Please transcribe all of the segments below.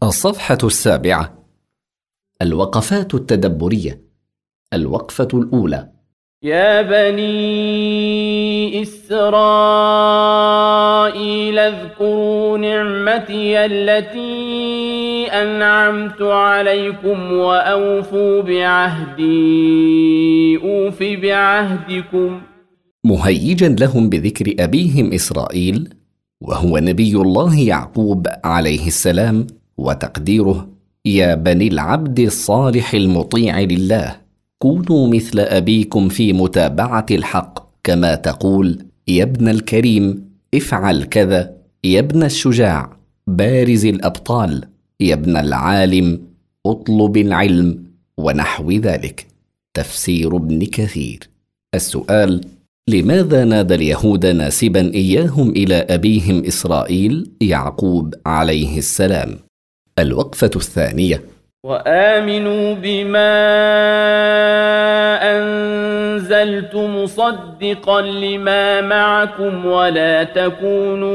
الصفحة 7. الوقفات التدبرية. الوقفة الأولى: يا بني إسرائيل اذكروا نعمتي التي أنعمت عليكم وأوفوا بعهدي أوف بعهدكم. مهيجا لهم بذكر أبيهم إسرائيل، وهو نبي الله يعقوب عليه السلام، وتقديره: يا بني العبد الصالح المطيع لله، كونوا مثل أبيكم في متابعة الحق، كما تقول: يا ابن الكريم افعل كذا، يا ابن الشجاع بارز الأبطال، يا ابن العالم اطلب العلم، ونحو ذلك. تفسير ابن كثير. السؤال: لماذا نادى اليهود ناسبا إياهم إلى أبيهم إسرائيل يعقوب عليه السلام؟ الوقفة الثانية: وآمنوا بما أنزلت مصدقا لما معكم ولا تكونوا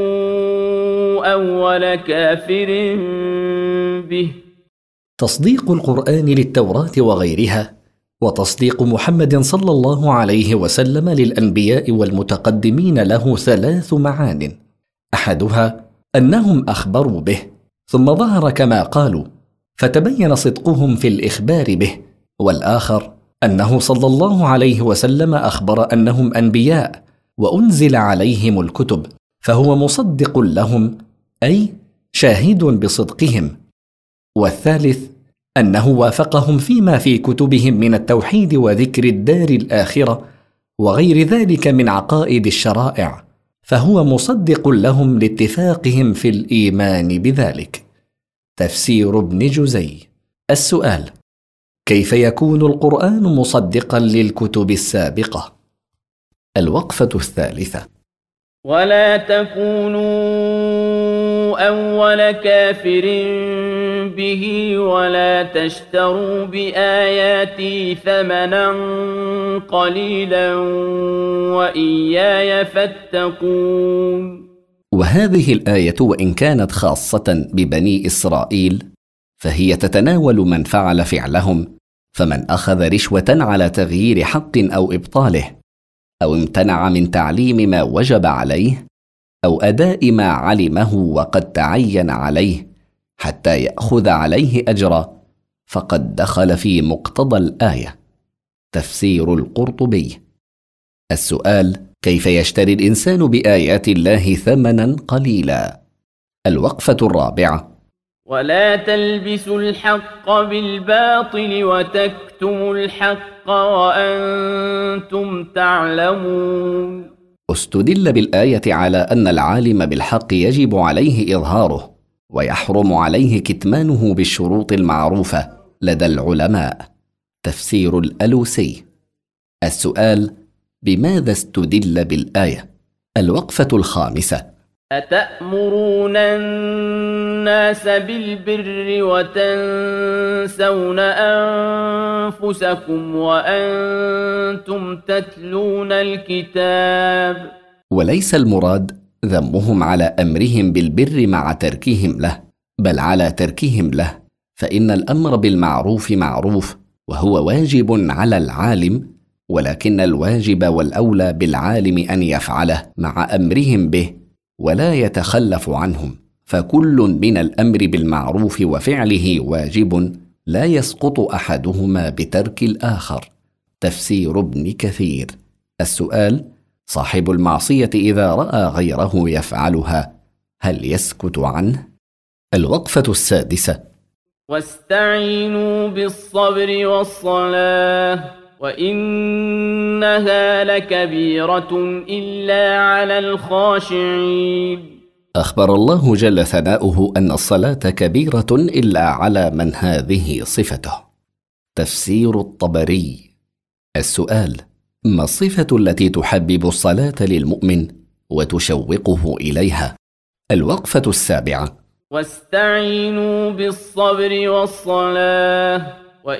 أول كافر به. تصديق القرآن للتوراة وغيرها، وتصديق محمد صلى الله عليه وسلم للأنبياء والمتقدمين له 3 معان: أحدها أنهم أخبروا به، ثم ظهر كما قالوا فتبين صدقهم في الإخبار به، والآخر أنه صلى الله عليه وسلم أخبر أنهم أنبياء وأنزل عليهم الكتب، فهو مصدق لهم، أي شاهد بصدقهم. والثالث أنه وافقهم فيما في كتبهم من التوحيد وذكر الدار الآخرة وغير ذلك من عقائد الشرائع، فهو مصدق لهم لاتفاقهم في الإيمان بذلك. تفسير ابن جزي. السؤال: كيف يكون القرآن مصدقا للكتب السابقة؟ الوقفة الثالثة: ولا تكونوا أول كافر به ولا تشتروا بآياتي ثمنا قليلا وإياي فاتقون. وهذه الآية وإن كانت خاصة ببني إسرائيل، فهي تتناول من فعل فعلهم، فمن أخذ رشوة على تغيير حق أو إبطاله، أو امتنع من تعليم ما وجب عليه، أو أداء ما علمه وقد تعين عليه حتى يأخذ عليه أجرا، فقد دخل في مقتضى الآية. تفسير القرطبي. السؤال: كيف يشتري الإنسان بآيات الله ثمنا قليلا؟ الوقفة الرابعة: ولا تلبسوا الحق بالباطل وتكتموا الحق وأنتم تعلمون. استدل بالآية على أن العالم بالحق يجب عليه إظهاره، ويحرم عليه كتمانه بالشروط المعروفة لدى العلماء. تفسير الألوسي. السؤال: بماذا استدل بالآية؟ الوقفة الخامسة: أتأمرون الناس بالبر وتنسون أنفسكم وأنتم تتلون الكتاب. وليس المراد ذمهم على أمرهم بالبر مع تركهم له، بل على تركهم له، فإن الأمر بالمعروف معروف وهو واجب على العالم، ولكن الواجب والأولى بالعالم أن يفعله مع أمرهم به ولا يتخلف عنهم، فكل من الأمر بالمعروف وفعله واجب، لا يسقط أحدهما بترك الآخر. تفسير ابن كثير. السؤال: صاحب المعصية إذا رأى غيره يفعلها هل يسكت عنه؟ الوقفة السادسة: واستعينوا بالصبر والصلاة وإنها لكبيرة إلا على الخاشعين. أخبر الله جل ثناؤه أن الصلاة كبيرة إلا على من هذه صفته. تفسير الطبري. السؤال: ما الصفة التي تحبب الصلاة للمؤمن وتشوقه إليها؟ الوقفة السابعة: واستعينوا بالصبر والصلاة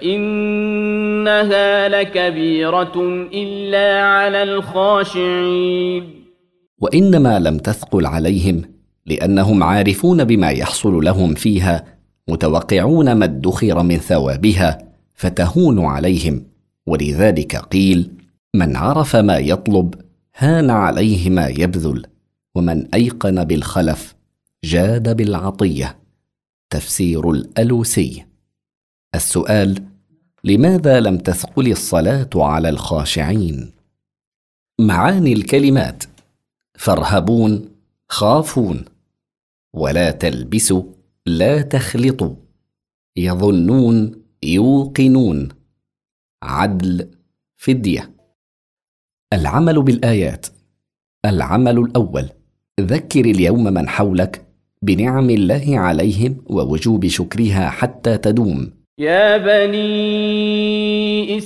وإنها لكبيرة إلا على الخاشعين. وإنما لم تثقل عليهم لأنهم عارفون بما يحصل لهم فيها متوقعون ما ادخر من ثوابها فتهون عليهم، ولذلك قيل: من عرف ما يطلب هان عليه ما يبذل، ومن أيقن بالخلف جاد بالعطية. تفسير الألوسي. السؤال: لماذا لم تثقل الصلاة على الخاشعين؟ معاني الكلمات: فارهبون خافون، ولا تلبسوا لا تخلطوا، يظنون يوقنون، عدل فدية. العمل بالآيات. العمل الأول: ذكر اليوم من حولك بنعم الله عليهم ووجوب شكرها حتى تدوم. يا بني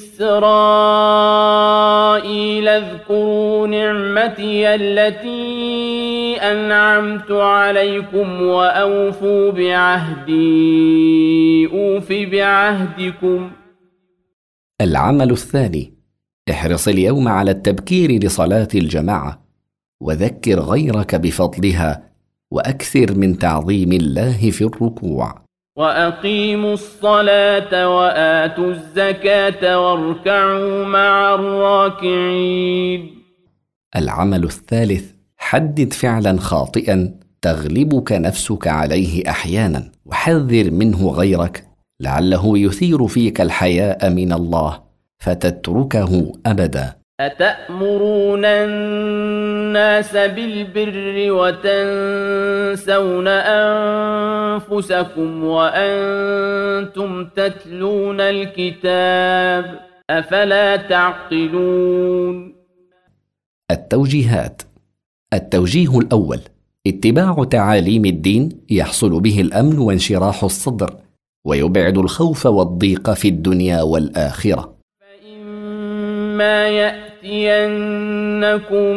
إسرائيل اذكروا نعمتي التي أنعمت عليكم وأوفوا بعهدي أوف بعهدكم. العمل الثاني: احرص اليوم على التبكير لصلاة الجماعة، وذكر غيرك بفضلها، وأكثر من تعظيم الله في الركوع. وأقيموا الصلاة وآتوا الزكاة واركعوا مع الراكعين. العمل الثالث: حدد فعلا خاطئا تغلبك نفسك عليه أحيانا، وحذر منه غيرك لعله يثير فيك الحياء من الله فتتركه أبدا. أتأمرون الناس بالبر وتنسون أنفسكم وأنتم تتلون الكتاب أفلا تعقلون؟ التوجيهات. التوجيه الأول: اتباع تعاليم الدين يحصل به الأمن وانشراح الصدر، ويبعد الخوف والضيق في الدنيا والآخرة. فإما يأتينكم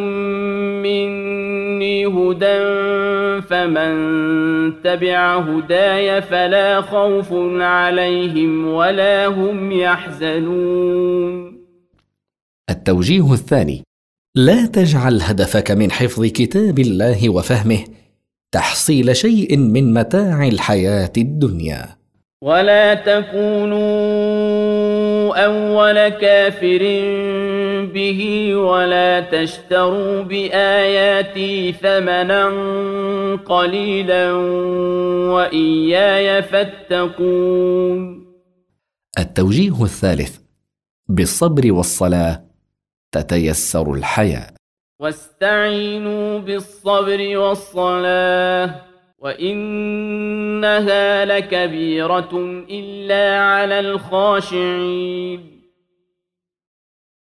مني هدى فمن تبع هداي فلا خوف عليهم ولا هم يحزنون. التوجيه الثاني: لا تجعل هدفك من حفظ كتاب الله وفهمه تحصيل شيء من متاع الحياة الدنيا. ولا تكونوا أول كافر به ولا تشتروا بآياتي ثمنا قليلا وإياي فاتقون. التوجيه الثالث: بالصبر والصلاة تتيسر الحياة. واستعينوا بالصبر والصلاة وإنها لكبيرة إلا على الخاشعين.